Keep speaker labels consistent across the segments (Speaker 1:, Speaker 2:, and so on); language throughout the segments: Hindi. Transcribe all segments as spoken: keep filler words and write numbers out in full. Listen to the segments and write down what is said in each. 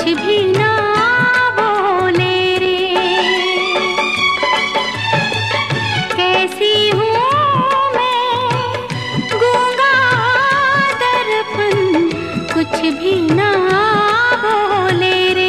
Speaker 1: भी ना बोले रे। कैसी हूँ मैं गूंगा दर्पण कुछ भी ना बोले रे।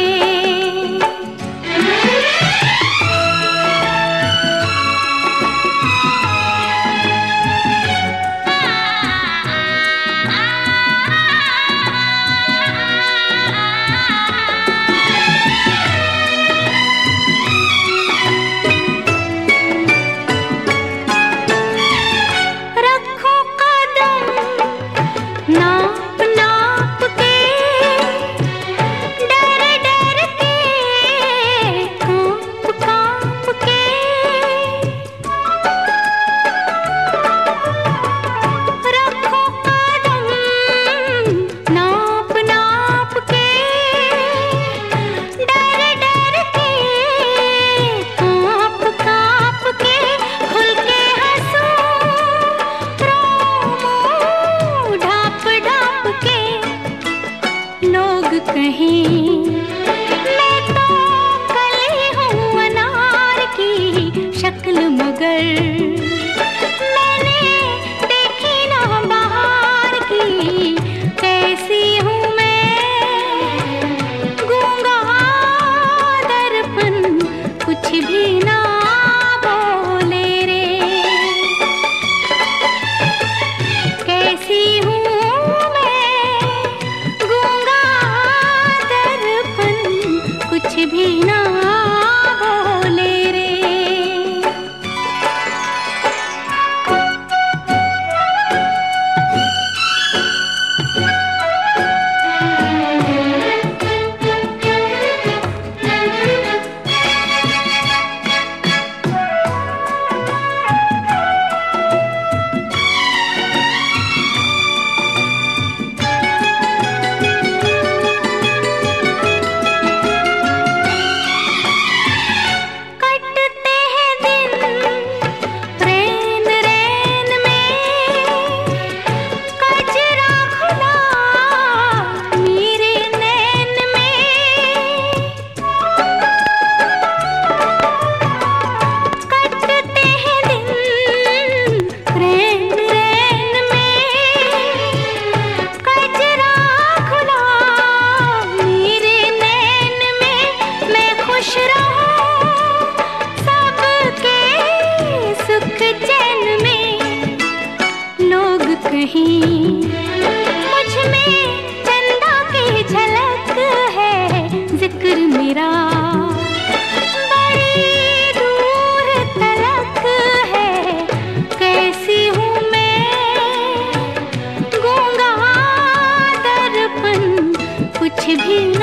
Speaker 1: नाप नाप के डर डर के कांप कांप के रखो कदम। नाप नाप के डर डर के कांप कांप के खुल के हंसूं लोग कहें मैं तो कली हूँ अनार की शक्ल, मगर मैंने देखी ना बहार की। कैसी हूँ मैं गूंगा दर्पण कुछ भी ना बोले रे। कैसी हूँ कुछ भी ना बोले रे। कहीं मुझ में चंदा की झलक है, जिक्र मेरा बड़ी दूर तलक है। कैसी हूँ मैं गूंगा दर्पण कुछ भी